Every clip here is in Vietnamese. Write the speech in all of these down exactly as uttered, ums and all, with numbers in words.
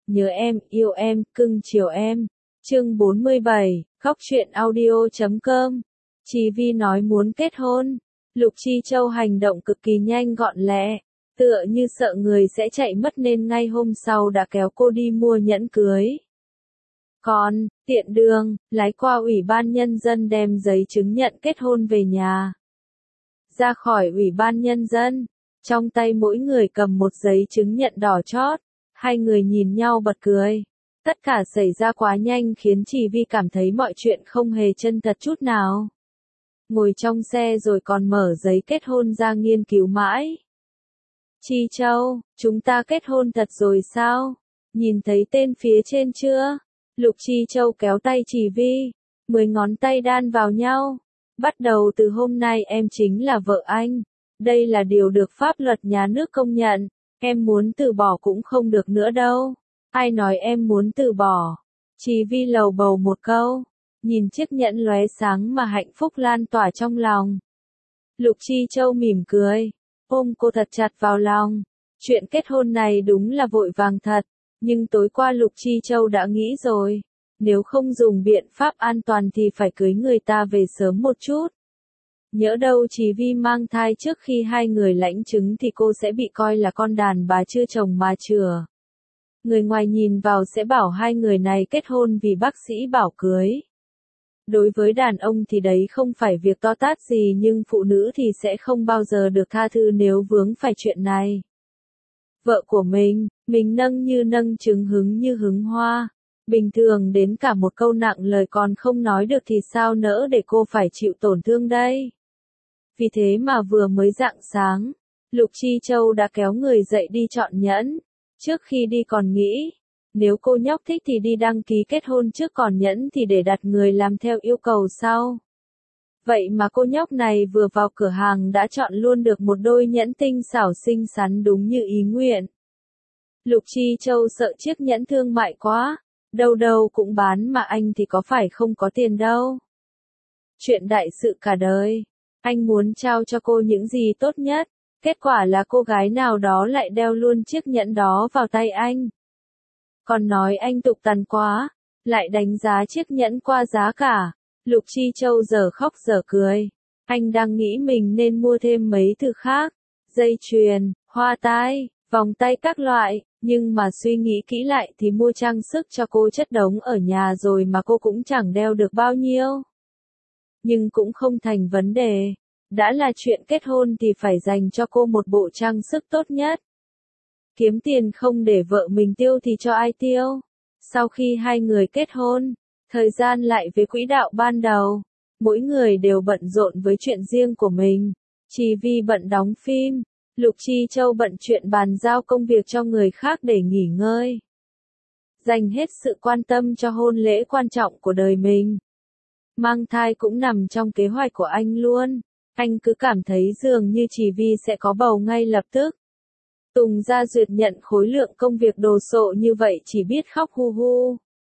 nhớ em, yêu em, cưng chiều em. Chương bốn mươi bảy, khóc chuyện audio chấm com. Chi Vi nói muốn kết hôn. Lục Chi Châu hành động cực kỳ nhanh gọn lẹ, tựa như sợ người sẽ chạy mất nên ngay hôm sau đã kéo cô đi mua nhẫn cưới. Còn, tiện đường, lái qua Ủy ban Nhân dân đem giấy chứng nhận kết hôn về nhà. Ra khỏi Ủy ban Nhân dân, trong tay mỗi người cầm một giấy chứng nhận đỏ chót, hai người nhìn nhau bật cười. Tất cả xảy ra quá nhanh khiến Chi Vi cảm thấy mọi chuyện không hề chân thật chút nào. Ngồi trong xe rồi còn mở giấy kết hôn ra nghiên cứu mãi. Chi Châu, chúng ta kết hôn thật rồi sao? Nhìn thấy tên phía trên chưa? Lục Chi Châu kéo tay Chi Vi, mười ngón tay đan vào nhau. Bắt đầu từ hôm nay em chính là vợ anh. Đây là điều được pháp luật nhà nước công nhận. Em muốn từ bỏ cũng không được nữa đâu. Ai nói em muốn từ bỏ? Chi Vi lầu bầu một câu, nhìn chiếc nhẫn lóe sáng mà hạnh phúc lan tỏa trong lòng. Lục Chi Châu mỉm cười, ôm cô thật chặt vào lòng. Chuyện kết hôn này đúng là vội vàng thật, nhưng tối qua Lục Chi Châu đã nghĩ rồi, nếu không dùng biện pháp an toàn thì phải cưới người ta về sớm một chút. Nhỡ đâu Chi Vi mang thai trước khi hai người lãnh chứng thì cô sẽ bị coi là con đàn bà chưa chồng mà chửa. Người ngoài nhìn vào sẽ bảo hai người này kết hôn vì bác sĩ bảo cưới. Đối với đàn ông thì đấy không phải việc to tát gì, nhưng phụ nữ thì sẽ không bao giờ được tha thứ nếu vướng phải chuyện này. Vợ của mình, mình nâng như nâng trứng hứng như hứng hoa. Bình thường đến cả một câu nặng lời còn không nói được thì sao nỡ để cô phải chịu tổn thương đây. Vì thế mà vừa mới rạng sáng, Lục Chi Châu đã kéo người dậy đi chọn nhẫn. Trước khi đi còn nghĩ, nếu cô nhóc thích thì đi đăng ký kết hôn trước, còn nhẫn thì để đặt người làm theo yêu cầu sau. Vậy mà cô nhóc này vừa vào cửa hàng đã chọn luôn được một đôi nhẫn tinh xảo xinh xắn đúng như ý nguyện. Lục Chi Châu sợ chiếc nhẫn thương mại quá, đâu đâu cũng bán mà anh thì có phải không có tiền đâu. Chuyện đại sự cả đời, anh muốn trao cho cô những gì tốt nhất. Kết quả là cô gái nào đó lại đeo luôn chiếc nhẫn đó vào tay anh. Còn nói anh tục tằn quá, lại đánh giá chiếc nhẫn qua giá cả. Lục Chi Châu giờ khóc giờ cười. Anh đang nghĩ mình nên mua thêm mấy thứ khác, dây chuyền, hoa tai, vòng tay các loại, nhưng mà suy nghĩ kỹ lại thì mua trang sức cho cô chất đống ở nhà rồi mà cô cũng chẳng đeo được bao nhiêu. Nhưng cũng không thành vấn đề. Đã là chuyện kết hôn thì phải dành cho cô một bộ trang sức tốt nhất. Kiếm tiền không để vợ mình tiêu thì cho ai tiêu? Sau khi hai người kết hôn, thời gian lại về quỹ đạo ban đầu. Mỗi người đều bận rộn với chuyện riêng của mình. Chi Vi bận đóng phim, Lục Chi Châu bận chuyện bàn giao công việc cho người khác để nghỉ ngơi. Dành hết sự quan tâm cho hôn lễ quan trọng của đời mình. Mang thai cũng nằm trong kế hoạch của anh luôn. Anh cứ cảm thấy dường như Chi Vi sẽ có bầu ngay lập tức. Tùng Gia Duyệt nhận khối lượng công việc đồ sộ như vậy chỉ biết khóc hu hu.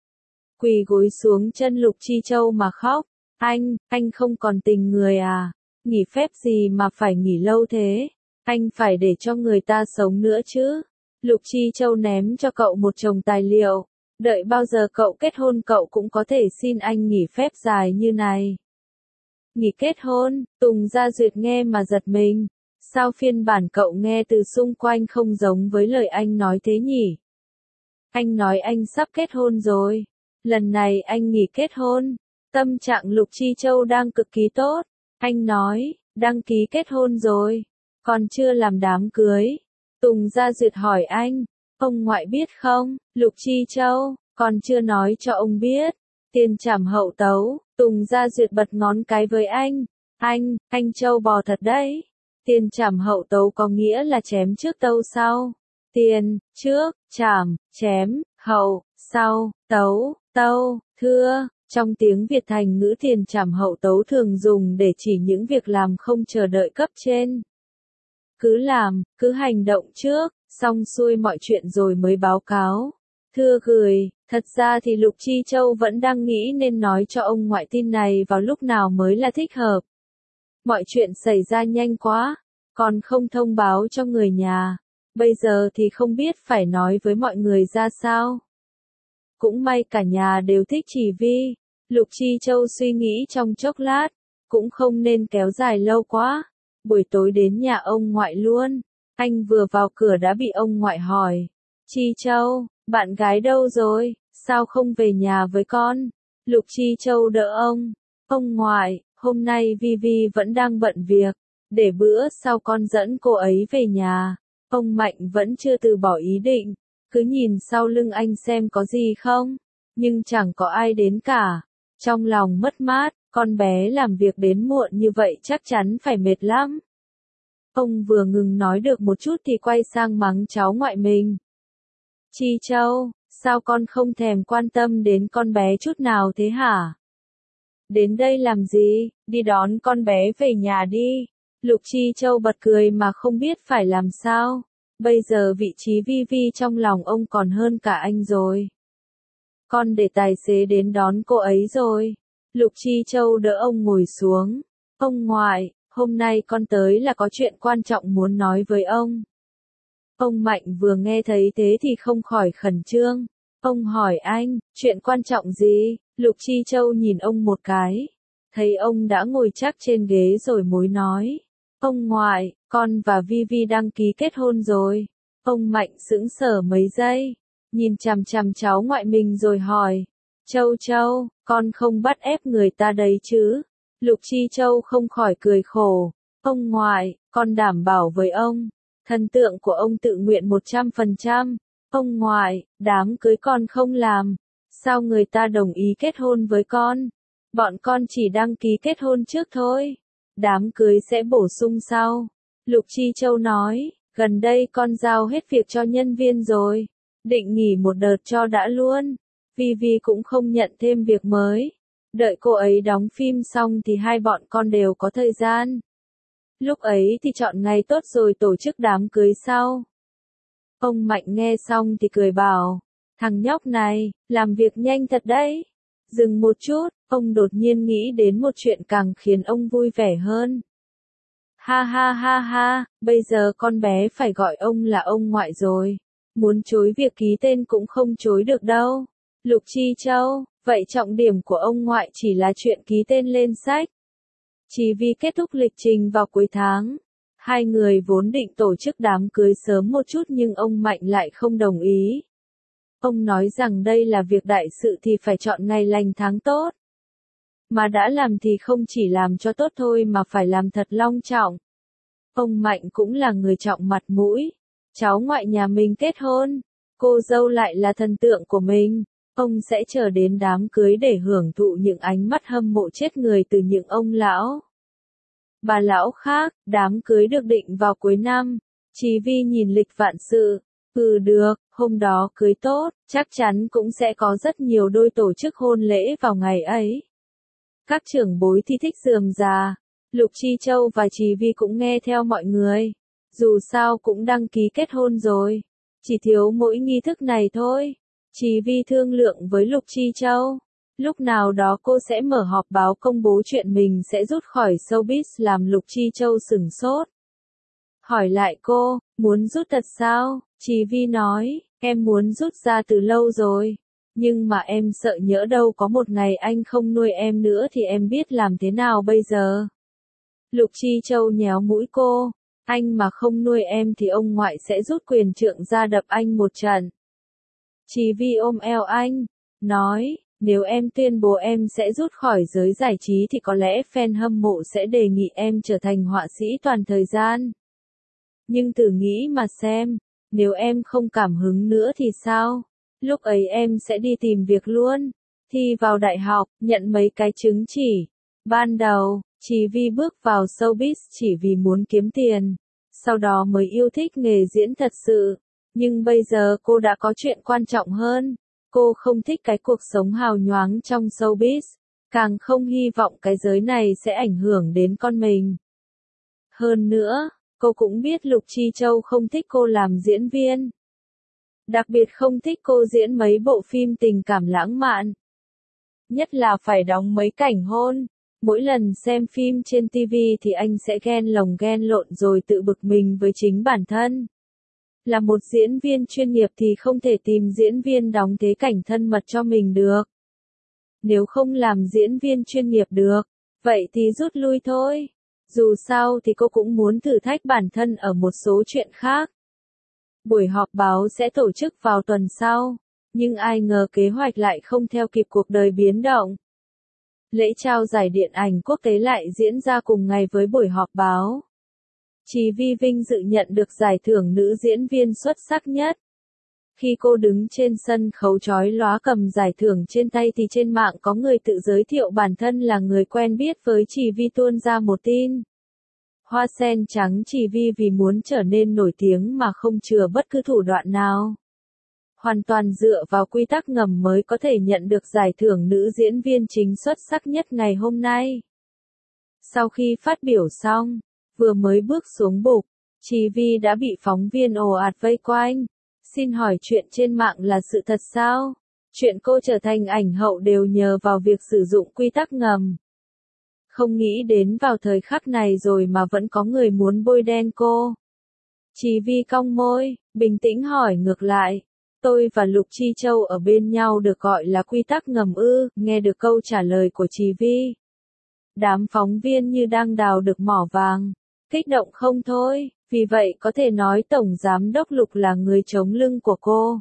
Quỳ gối xuống chân Lục Chi Châu mà khóc. Anh, anh không còn tình người à? Nghỉ phép gì mà phải nghỉ lâu thế? Anh phải để cho người ta sống nữa chứ. Lục Chi Châu ném cho cậu một chồng tài liệu. Đợi bao giờ cậu kết hôn cậu cũng có thể xin anh nghỉ phép dài như này. Nghỉ kết hôn, Tùng Gia Duyệt nghe mà giật mình. Sao phiên bản cậu nghe từ xung quanh không giống với lời anh nói thế nhỉ? Anh nói anh sắp kết hôn rồi. Lần này anh nghỉ kết hôn. Tâm trạng Lục Chi Châu đang cực kỳ tốt. Anh nói, đăng ký kết hôn rồi. Còn chưa làm đám cưới. Tùng Gia Duyệt hỏi anh, ông ngoại biết không? Lục Chi Châu, còn chưa nói cho ông biết. Tiền trảm hậu tấu. Tùng Gia Duyệt bật ngón cái với anh. Anh, anh Châu bò thật đấy. Tiền trảm hậu tấu có nghĩa là chém trước tấu sau. Tiền, trước, trảm, chém, hậu, sau, tấu, tâu, thưa. Trong tiếng Việt thành ngữ tiền trảm hậu tấu thường dùng để chỉ những việc làm không chờ đợi cấp trên. Cứ làm, cứ hành động trước, xong xuôi mọi chuyện rồi mới báo cáo. Thưa gửi, thật ra thì Lục Chi Châu vẫn đang nghĩ nên nói cho ông ngoại tin này vào lúc nào mới là thích hợp. Mọi chuyện xảy ra nhanh quá, còn không thông báo cho người nhà. bây giờ thì không biết phải nói với mọi người ra sao. Cũng may cả nhà đều thích Chỉ Vi. Lục Chi Châu suy nghĩ trong chốc lát, cũng không nên kéo dài lâu quá. Buổi tối đến nhà ông ngoại luôn. Anh vừa vào cửa đã bị ông ngoại hỏi. Chi Châu, bạn gái đâu rồi, sao không về nhà với con? Lục Chi Châu đỡ ông. Ông ngoại, hôm nay Vi Vi vẫn đang bận việc, để bữa sau con dẫn cô ấy về nhà. Ông Mạnh vẫn chưa từ bỏ ý định, cứ nhìn sau lưng anh xem có gì không, nhưng chẳng có ai đến cả. Trong lòng mất mát, con bé làm việc đến muộn như vậy chắc chắn phải mệt lắm. Ông vừa ngừng nói được một chút thì quay sang mắng cháu ngoại mình. Chi Châu, sao con không thèm quan tâm đến con bé chút nào thế hả? Đến đây làm gì, đi đón con bé về nhà đi. Lục Chi Châu bật cười mà không biết phải làm sao. Bây giờ vị trí Vi Vi trong lòng ông còn hơn cả anh rồi. Con để tài xế đến đón cô ấy rồi. Lục Chi Châu đỡ ông ngồi xuống. Ông ngoại, hôm nay con tới là có chuyện quan trọng muốn nói với ông. Ông Mạnh vừa nghe thấy thế thì không khỏi khẩn trương. Ông hỏi anh, chuyện quan trọng gì? Lục Chi Châu nhìn ông một cái. Thấy ông đã ngồi chắc trên ghế rồi mới nói. Ông ngoại, con và Vi Vi đăng ký kết hôn rồi. Ông Mạnh sững sờ mấy giây, nhìn chằm chằm cháu ngoại mình rồi hỏi. Châu Châu, con không bắt ép người ta đấy chứ? Lục Chi Châu không khỏi cười khổ. Ông ngoại, con đảm bảo với ông, thần tượng của ông tự nguyện một trăm phần trăm. Ông ngoại, đám cưới con không làm. Sao người ta đồng ý kết hôn với con? Bọn con chỉ đăng ký kết hôn trước thôi. Đám cưới sẽ bổ sung sau. Lục Chi Châu nói, gần đây con giao hết việc cho nhân viên rồi. Định nghỉ một đợt cho đã luôn. Vi Vi cũng không nhận thêm việc mới. Đợi cô ấy đóng phim xong thì hai bọn con đều có thời gian. Lúc ấy thì chọn ngày tốt rồi tổ chức đám cưới sau. Ông Mạnh nghe xong thì cười bảo, thằng nhóc này, làm việc nhanh thật đấy. Dừng một chút, ông đột nhiên nghĩ đến một chuyện càng khiến ông vui vẻ hơn. Ha ha ha ha, bây giờ con bé phải gọi ông là ông ngoại rồi. Muốn chối việc ký tên cũng không chối được đâu. Lục Chi Châu, vậy trọng điểm của ông ngoại chỉ là chuyện ký tên lên sách. Chỉ vì kết thúc lịch trình vào cuối tháng. Hai người vốn định tổ chức đám cưới sớm một chút nhưng ông Mạnh lại không đồng ý. Ông nói rằng đây là việc đại sự thì phải chọn ngày lành tháng tốt. Mà đã làm thì không chỉ làm cho tốt thôi mà phải làm thật long trọng. Ông Mạnh cũng là người trọng mặt mũi. Cháu ngoại nhà mình kết hôn, cô dâu lại là thần tượng của mình. Ông sẽ chờ đến đám cưới để hưởng thụ những ánh mắt hâm mộ chết người từ những ông lão. Bà lão khác, đám cưới được định vào cuối năm. Chí Vi nhìn lịch vạn sự. Ừ được, hôm đó cưới tốt, chắc chắn cũng sẽ có rất nhiều đôi tổ chức hôn lễ vào ngày ấy. Các trưởng bối thì thích rườm rà. Lục Chi Châu và Chí Vi cũng nghe theo mọi người. Dù sao cũng đăng ký kết hôn rồi. Chỉ thiếu mỗi nghi thức này thôi. Chí Vi thương lượng với Lục Chi Châu. Lúc nào đó cô sẽ mở họp báo công bố chuyện mình sẽ rút khỏi showbiz làm Lục Chi Châu sửng sốt. Hỏi lại cô, muốn rút thật sao? Chí Vi nói, em muốn rút ra từ lâu rồi. Nhưng mà em sợ nhỡ đâu có một ngày anh không nuôi em nữa thì em biết làm thế nào bây giờ. Lục Chi Châu nhéo mũi cô, anh mà không nuôi em thì ông ngoại sẽ rút quyền trượng ra đập anh một trận. Chí Vi ôm eo anh, nói, nếu em tuyên bố em sẽ rút khỏi giới giải trí thì có lẽ fan hâm mộ sẽ đề nghị em trở thành họa sĩ toàn thời gian. Nhưng thử nghĩ mà xem, nếu em không cảm hứng nữa thì sao? Lúc ấy em sẽ đi tìm việc luôn, thi vào đại học, nhận mấy cái chứng chỉ. Ban đầu, Chí Vi bước vào showbiz chỉ vì muốn kiếm tiền, sau đó mới yêu thích nghề diễn thật sự. Nhưng bây giờ cô đã có chuyện quan trọng hơn. Cô không thích cái cuộc sống hào nhoáng trong showbiz, càng không hy vọng cái giới này sẽ ảnh hưởng đến con mình. Hơn nữa, cô cũng biết Lục Chi Châu không thích cô làm diễn viên. Đặc biệt không thích cô diễn mấy bộ phim tình cảm lãng mạn. Nhất là phải đóng mấy cảnh hôn. Mỗi lần xem phim trên ti vi thì anh sẽ ghen lồng ghen lộn rồi tự bực mình với chính bản thân. Là một diễn viên chuyên nghiệp thì không thể tìm diễn viên đóng thế cảnh thân mật cho mình được. Nếu không làm diễn viên chuyên nghiệp được, vậy thì rút lui thôi. Dù sao thì cô cũng muốn thử thách bản thân ở một số chuyện khác. Buổi họp báo sẽ tổ chức vào tuần sau, nhưng ai ngờ kế hoạch lại không theo kịp cuộc đời biến động. Lễ trao giải điện ảnh quốc tế lại diễn ra cùng ngày với buổi họp báo. Chí Vi vinh dự nhận được giải thưởng nữ diễn viên xuất sắc nhất. Khi cô đứng trên sân khấu chói lóa cầm giải thưởng trên tay thì trên mạng có người tự giới thiệu bản thân là người quen biết với Chí Vi tuôn ra một tin. Hoa sen trắng Chí Vi vì muốn trở nên nổi tiếng mà không chừa bất cứ thủ đoạn nào. Hoàn toàn dựa vào quy tắc ngầm mới có thể nhận được giải thưởng nữ diễn viên chính xuất sắc nhất ngày hôm nay. Sau khi phát biểu xong, vừa mới bước xuống bục, Chí Vi đã bị phóng viên ồ ạt vây quanh. Xin hỏi chuyện trên mạng là sự thật sao? Chuyện cô trở thành ảnh hậu đều nhờ vào việc sử dụng quy tắc ngầm. Không nghĩ đến vào thời khắc này rồi mà vẫn có người muốn bôi đen cô. Chí Vi cong môi, bình tĩnh hỏi ngược lại. Tôi và Lục Chi Châu ở bên nhau được gọi là quy tắc ngầm ư? Nghe được câu trả lời của Chí Vi, đám phóng viên như đang đào được mỏ vàng. Kích động không thôi, vì vậy có thể nói Tổng Giám đốc Lục là người chống lưng của cô.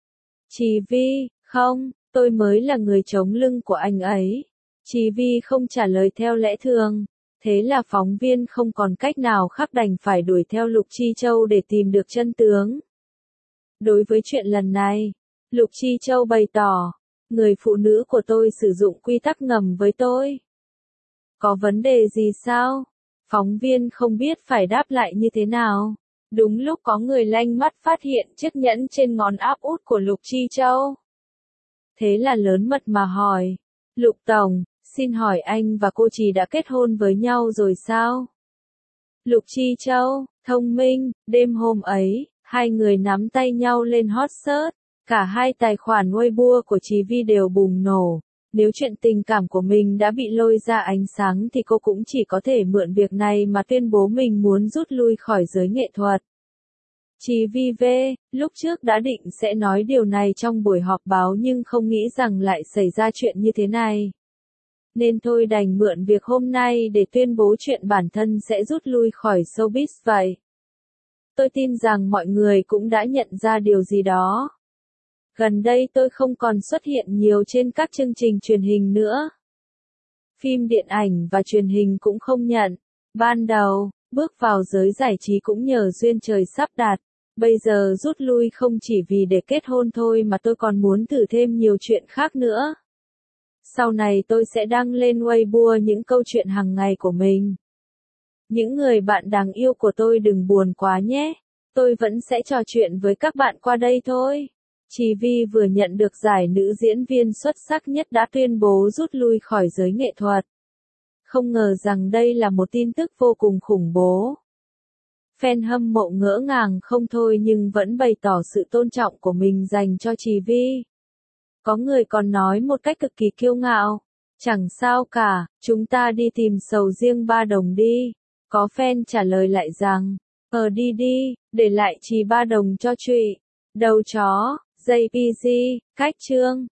Chí Vi, không, tôi mới là người chống lưng của anh ấy. Chí Vi không trả lời theo lẽ thường, thế là phóng viên không còn cách nào khác đành phải đuổi theo Lục Chi Châu để tìm được chân tướng. Đối với chuyện lần này, Lục Chi Châu bày tỏ, người phụ nữ của tôi sử dụng quy tắc ngầm với tôi. Có vấn đề gì sao? Phóng viên không biết phải đáp lại như thế nào. Đúng lúc có người lanh mắt phát hiện chiếc nhẫn trên ngón áp út của Lục Chi Châu. Thế là lớn mật mà hỏi, Lục Tổng, xin hỏi anh và cô Chí đã kết hôn với nhau rồi sao? Lục Chi Châu, thông minh, đêm hôm ấy, hai người nắm tay nhau lên hot search. Cả hai tài khoản Weibo của Chí Vi đều bùng nổ. Nếu chuyện tình cảm của mình đã bị lôi ra ánh sáng thì cô cũng chỉ có thể mượn việc này mà tuyên bố mình muốn rút lui khỏi giới nghệ thuật. Chí Vi V, lúc trước đã định sẽ nói điều này trong buổi họp báo nhưng không nghĩ rằng lại xảy ra chuyện như thế này. Nên thôi đành mượn việc hôm nay để tuyên bố chuyện bản thân sẽ rút lui khỏi showbiz vậy. Tôi tin rằng mọi người cũng đã nhận ra điều gì đó. Gần đây tôi không còn xuất hiện nhiều trên các chương trình truyền hình nữa. Phim điện ảnh và truyền hình cũng không nhận. Ban đầu, bước vào giới giải trí cũng nhờ duyên trời sắp đặt. Bây giờ rút lui không chỉ vì để kết hôn thôi mà tôi còn muốn thử thêm nhiều chuyện khác nữa. Sau này tôi sẽ đăng lên Weibo những câu chuyện hàng ngày của mình. Những người bạn đáng yêu của tôi đừng buồn quá nhé. Tôi vẫn sẽ trò chuyện với các bạn qua đây thôi. Chí Vi vừa nhận được giải nữ diễn viên xuất sắc nhất đã tuyên bố rút lui khỏi giới nghệ thuật. Không ngờ rằng đây là một tin tức vô cùng khủng bố. Fan hâm mộ ngỡ ngàng không thôi nhưng vẫn bày tỏ sự tôn trọng của mình dành cho Chí Vi. Có người còn nói một cách cực kỳ kiêu ngạo. Chẳng sao cả, chúng ta đi tìm sầu riêng ba đồng đi. Có fan trả lời lại rằng, ờ đi đi, để lại Chí ba đồng cho trụy. Đầu chó, gi pê giê, cách chương.